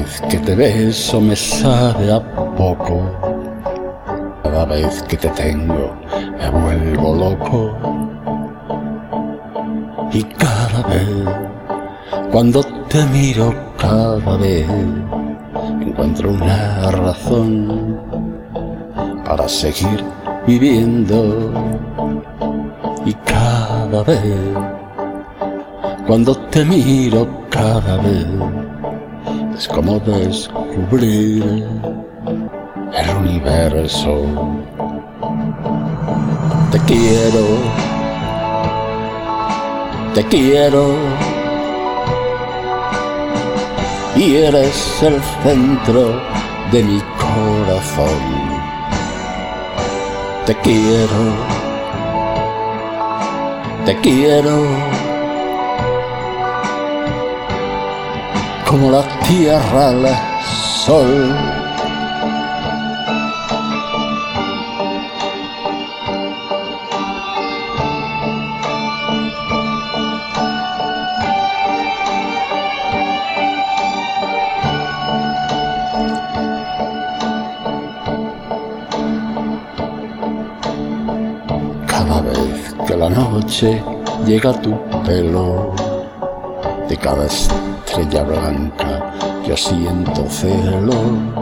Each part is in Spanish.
vez que te beso me sabe a poco. Cada vez que te tengo me vuelvo loco. Y cada vez, cuando te miro, cada vez encuentro una razón para seguir viviendo. Y cada vez, cuando te miro, cada vez es como descubrir el universo. Te quiero, te quiero, y eres el centro de mi corazón. Te quiero, te quiero, como la tierra al sol. Cada vez que la noche llega a tu pelo, de cada estrella blanca yo siento celo.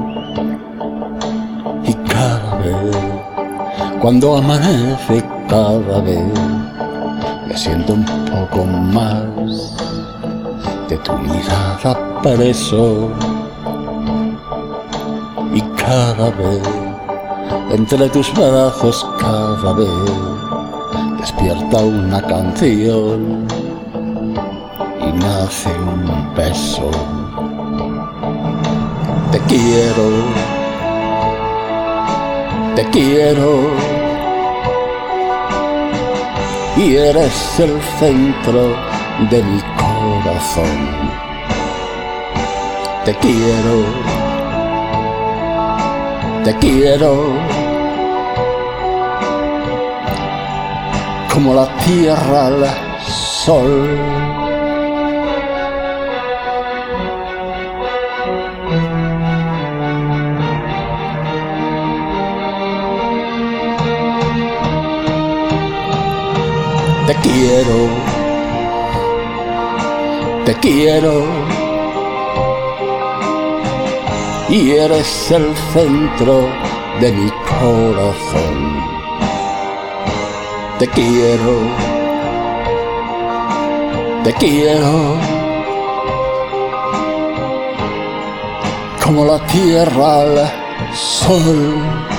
Y cada vez, cuando amanece, cada vez me siento un poco más de tu mirada preso. Y cada vez, entre tus brazos, cada vez despierta una canción y nace un beso. Te quiero, te quiero, y eres el centro de mi corazón. Te quiero, te quiero, como la tierra al sol. Te quiero, te quiero, y eres el centro de mi corazón. Te quiero, te quiero, como la tierra al sol.